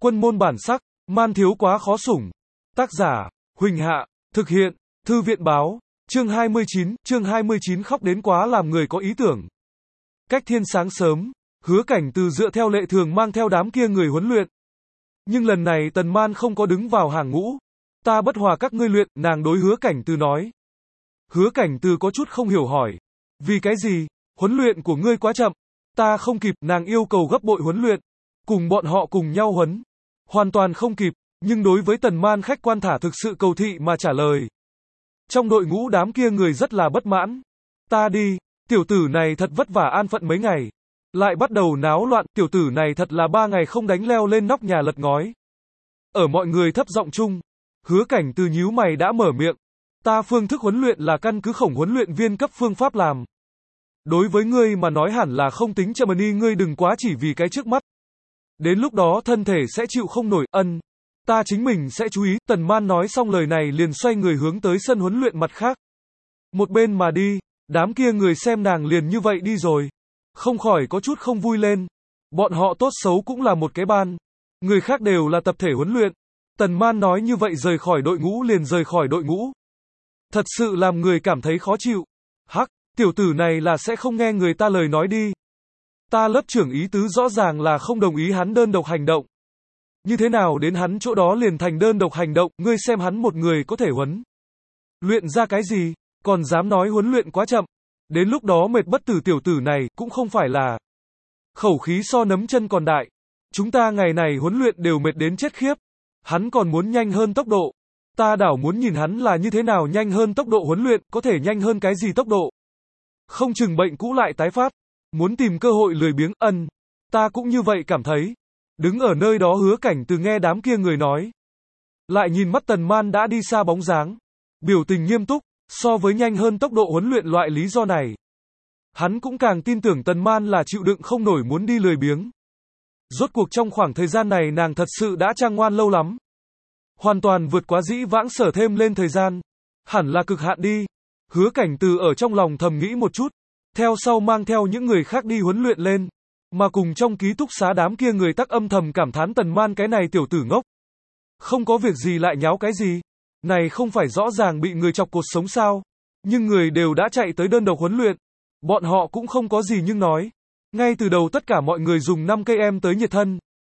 Quân môn bản sắc, man thiếu quá khó sủng. Tác giả, Huỳnh Hạ, thực hiện, Thư viện báo, chương 29 khóc đến quá làm người có ý tưởng. Cách thiên sáng sớm, Hứa Cảnh Từ dựa theo lệ thường mang theo đám kia người huấn luyện. Nhưng lần này Tần Man không có đứng vào hàng ngũ. Ta bất hòa các ngươi luyện, nàng đối Hứa Cảnh Từ nói. Hứa Cảnh Từ có chút không hiểu hỏi. Vì cái gì? Huấn luyện của ngươi quá chậm. Ta không kịp, nàng yêu cầu gấp bội huấn luyện. Cùng bọn họ cùng nhau huấn. Hoàn toàn không kịp, nhưng đối với Tần Man khách quan thả thực sự cầu thị mà trả lời. Trong đội ngũ đám kia người rất là bất mãn. Ta đi, tiểu tử này thật vất vả an phận mấy ngày. Lại bắt đầu náo loạn, tiểu tử này thật là 3 ngày không đánh leo lên nóc nhà lật ngói. Ở mọi người thấp giọng chung, Hứa Cảnh Từ nhíu mày đã mở miệng. Ta phương thức huấn luyện là căn cứ khổng huấn luyện viên cấp phương pháp làm. Đối với ngươi mà nói hẳn là không tính chậm ni, ngươi đừng quá chỉ vì cái trước mắt. Đến lúc đó thân thể sẽ chịu không nổi, ta chính mình sẽ chú ý. Tần Man nói xong lời này liền xoay người hướng tới sân huấn luyện mặt khác. Một bên mà đi, đám kia người xem nàng liền như vậy đi rồi. Không khỏi có chút không vui lên. Bọn họ tốt xấu cũng là một cái ban. Người khác đều là tập thể huấn luyện. Tần Man nói như vậy rời khỏi đội ngũ liền rời khỏi đội ngũ. Thật sự làm người cảm thấy khó chịu. Hắc, tiểu tử này là sẽ không nghe người ta lời nói đi. Ta lớp trưởng ý tứ rõ ràng là không đồng ý hắn đơn độc hành động. Như thế nào đến hắn chỗ đó liền thành đơn độc hành động, ngươi xem hắn một người có thể huấn luyện ra cái gì, còn dám nói huấn luyện quá chậm. Đến lúc đó mệt bất tử tiểu tử này, cũng không phải là khẩu khí so nấm chân còn đại. Chúng ta ngày này huấn luyện đều mệt đến chết khiếp. Hắn còn muốn nhanh hơn tốc độ. Ta đảo muốn nhìn hắn là như thế nào nhanh hơn tốc độ huấn luyện, có thể nhanh hơn cái gì tốc độ. Không chừng bệnh cũ lại tái phát. Muốn tìm cơ hội lười biếng, ta cũng như vậy cảm thấy. Đứng ở nơi đó Hứa Cảnh Từ nghe đám kia người nói. Lại nhìn mắt Tần Man đã đi xa bóng dáng. Biểu tình nghiêm túc, so với nhanh hơn tốc độ huấn luyện loại lý do này. Hắn cũng càng tin tưởng Tần Man là chịu đựng không nổi muốn đi lười biếng. Rốt cuộc trong khoảng thời gian này nàng thật sự đã trang ngoan lâu lắm. Hoàn toàn vượt quá dĩ vãng sở thêm lên thời gian. Hẳn là cực hạn đi. Hứa Cảnh Từ ở trong lòng thầm nghĩ một chút. Theo sau mang theo những người khác đi huấn luyện lên. Mà cùng trong ký túc xá đám kia người tắc âm thầm cảm thán Tần Man cái này tiểu tử ngốc. Không có việc gì lại nháo cái gì. Này không phải rõ ràng bị người chọc cột sống sao. Nhưng người đều đã chạy tới đơn độc huấn luyện. Bọn họ cũng không có gì nhưng nói. Ngay từ đầu tất cả mọi người dùng 5 cây em tới nhiệt thân.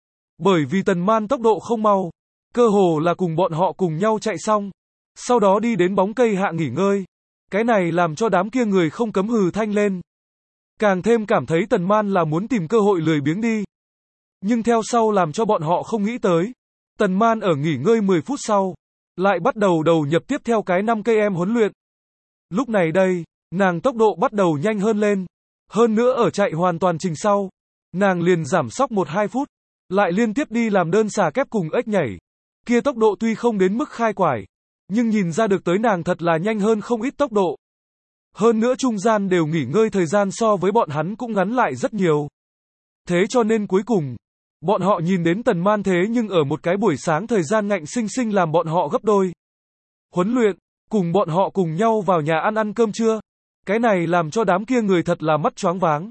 Bởi vì Tần Man tốc độ không mau. Cơ hồ là cùng bọn họ cùng nhau chạy xong. Sau đó đi đến bóng cây hạ nghỉ ngơi. Cái này làm cho đám kia người không cấm hừ thanh lên. Càng thêm cảm thấy Tần Man là muốn tìm cơ hội lười biếng đi. Nhưng theo sau làm cho bọn họ không nghĩ tới. Tần Man ở nghỉ ngơi 10 phút sau. Lại bắt đầu đầu nhập tiếp theo cái 5 cây em huấn luyện. Lúc này đây, nàng tốc độ bắt đầu nhanh hơn lên. Hơn nữa ở chạy hoàn toàn trình sau. Nàng liền giảm sóc 1-2 phút. Lại liên tiếp đi làm đơn xà kép cùng ếch nhảy. Kia tốc độ tuy không đến mức khai quải. Nhưng nhìn ra được tới nàng thật là nhanh hơn không ít tốc độ. Hơn nữa trung gian đều nghỉ ngơi thời gian so với bọn hắn cũng ngắn lại rất nhiều. Thế cho nên cuối cùng, bọn họ nhìn đến Tần Man thế nhưng ở một cái buổi sáng thời gian ngạnh sinh sinh làm bọn họ gấp đôi. Huấn luyện, cùng bọn họ cùng nhau vào nhà ăn cơm trưa. Cái này làm cho đám kia người thật là mắt choáng váng.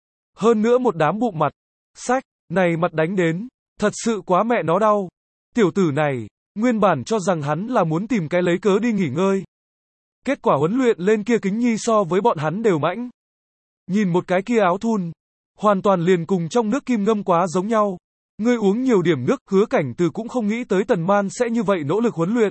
Hơn nữa một đám bụng mặt. Sách, này mặt đánh đến, thật sự quá mẹ nó đau. Tiểu tử này, nguyên bản cho rằng hắn là muốn tìm cái lấy cớ đi nghỉ ngơi. Kết quả huấn luyện lên kia kính nhi so với bọn hắn đều mãnh. Nhìn một cái kia áo thun, hoàn toàn liền cùng trong nước kim ngâm quá giống nhau. Ngươi uống nhiều điểm nước, Hứa Cảnh Từ cũng không nghĩ tới Tần Man sẽ như vậy nỗ lực huấn luyện.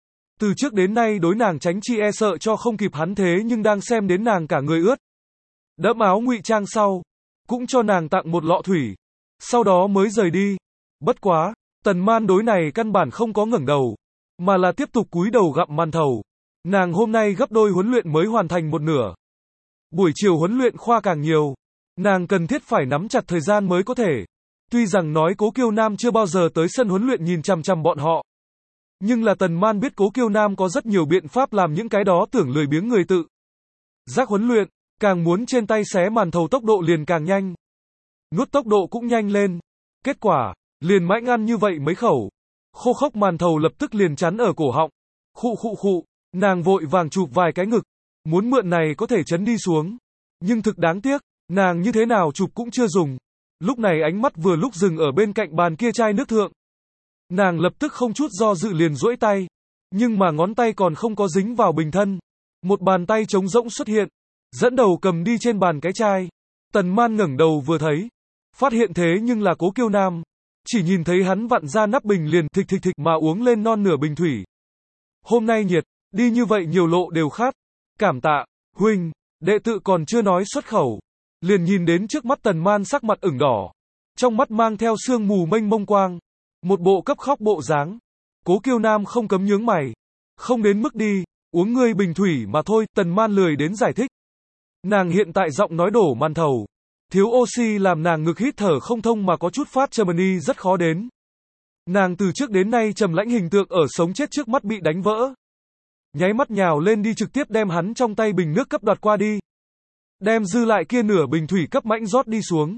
Từ trước đến nay đối nàng tránh chi e sợ cho không kịp hắn thế nhưng đang xem đến nàng cả người ướt. Đẫm áo ngụy trang sau, cũng cho nàng tặng một lọ thủy. Sau đó mới rời đi. Bất quá, Tần Man đối này căn bản không có ngẩng đầu, mà là tiếp tục cúi đầu gặm màn thầu. Nàng hôm nay gấp đôi huấn luyện mới hoàn thành một nửa. Buổi chiều huấn luyện khoa càng nhiều. Nàng cần thiết phải nắm chặt thời gian mới có thể. Tuy rằng nói Cố Kiêu Nam chưa bao giờ tới sân huấn luyện nhìn chằm chằm bọn họ. Nhưng là Tần Man biết Cố Kiêu Nam có rất nhiều biện pháp làm những cái đó tưởng lười biếng người tự giác huấn luyện. Càng muốn trên tay xé màn thầu tốc độ liền càng nhanh. Nuốt tốc độ cũng nhanh lên. Kết quả, liền mãnh ăn như vậy mấy khẩu. Khô khốc màn thầu lập tức liền chắn ở cổ họng. Khụ. Nàng vội vàng chụp vài cái ngực, muốn mượn này có thể chấn đi xuống. Nhưng thực đáng tiếc, nàng như thế nào chụp cũng chưa dùng. Lúc này ánh mắt vừa lúc dừng ở bên cạnh bàn kia chai nước thượng. Nàng lập tức không chút do dự liền duỗi tay. Nhưng mà ngón tay còn không có dính vào bình thân. Một bàn tay trống rỗng xuất hiện. Dẫn đầu cầm đi trên bàn cái chai. Tần Man ngẩng đầu vừa thấy. Phát hiện thế nhưng là Cố Kiêu Nam. Chỉ nhìn thấy hắn vặn ra nắp bình liền thịch thịch thịch mà uống lên non nửa bình thủy. Hôm nay nhiệt, đi như vậy nhiều lộ đều khát. Cảm tạ, huynh, đệ tự còn chưa nói xuất khẩu. Liền nhìn đến trước mắt Tần Man sắc mặt ửng đỏ. Trong mắt mang theo sương mù mênh mông quang. Một bộ cấp khóc bộ dáng. Cố Kiêu Nam không cấm nhướng mày. Không đến mức đi, uống ngươi bình thủy mà thôi, Tần Man lười đến giải thích. Nàng hiện tại giọng nói đổ màn thầu. Thiếu oxy làm nàng ngực hít thở không thông mà có chút phát Germany rất khó đến. Nàng từ trước đến nay trầm lãnh hình tượng ở sống chết trước mắt bị đánh vỡ. Nháy mắt nhào lên đi trực tiếp đem hắn trong tay bình nước cấp đoạt qua đi. Đem dư lại kia nửa bình thủy cấp mãnh rót đi xuống.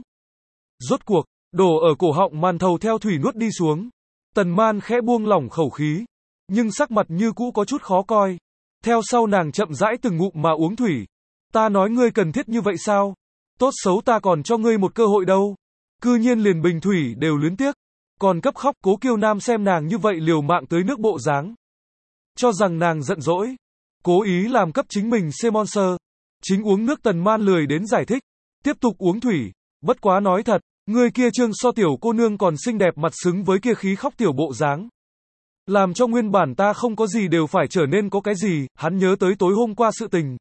Rốt cuộc, đổ ở cổ họng màn thầu theo thủy nuốt đi xuống. Tần Man khẽ buông lỏng khẩu khí. Nhưng sắc mặt như cũ có chút khó coi. Theo sau nàng chậm rãi từng ngụm mà uống thủy. Ta nói ngươi cần thiết như vậy sao? Tốt xấu ta còn cho ngươi một cơ hội đâu. Cư nhiên liền bình thủy đều luyến tiếc. Còn cấp khóc. Cố Kiêu Nam xem nàng như vậy liều mạng tới nước bộ dáng. Cho rằng nàng giận dỗi. Cố ý làm cấp chính mình C-Monster. Chính uống nước Tần Man lười đến giải thích. Tiếp tục uống thủy. Bất quá nói thật, người kia trương so tiểu cô nương còn xinh đẹp mặt xứng với kia khí khóc tiểu bộ dáng. Làm cho nguyên bản ta không có gì đều phải trở nên có cái gì, hắn nhớ tới tối hôm qua sự tình.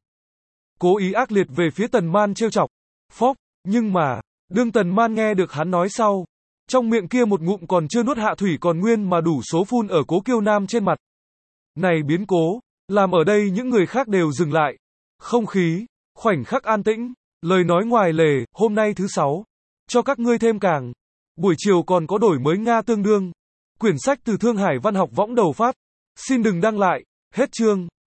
Cố ý ác liệt về phía Tần Man trêu chọc. Phốc, nhưng mà, đương Tần Man nghe được hắn nói sau. Trong miệng kia một ngụm còn chưa nuốt hạ thủy còn nguyên mà đủ số phun ở Cố Kiêu Nam trên mặt. Này biến cố, làm ở đây những người khác đều dừng lại. Không khí, khoảnh khắc an tĩnh, lời nói ngoài lề, hôm nay thứ 6. Cho các ngươi thêm càng. Buổi chiều còn có đổi mới Nga tương đương. Quyển sách từ Thương Hải Văn học võng đầu phát. Xin đừng đăng lại, hết chương.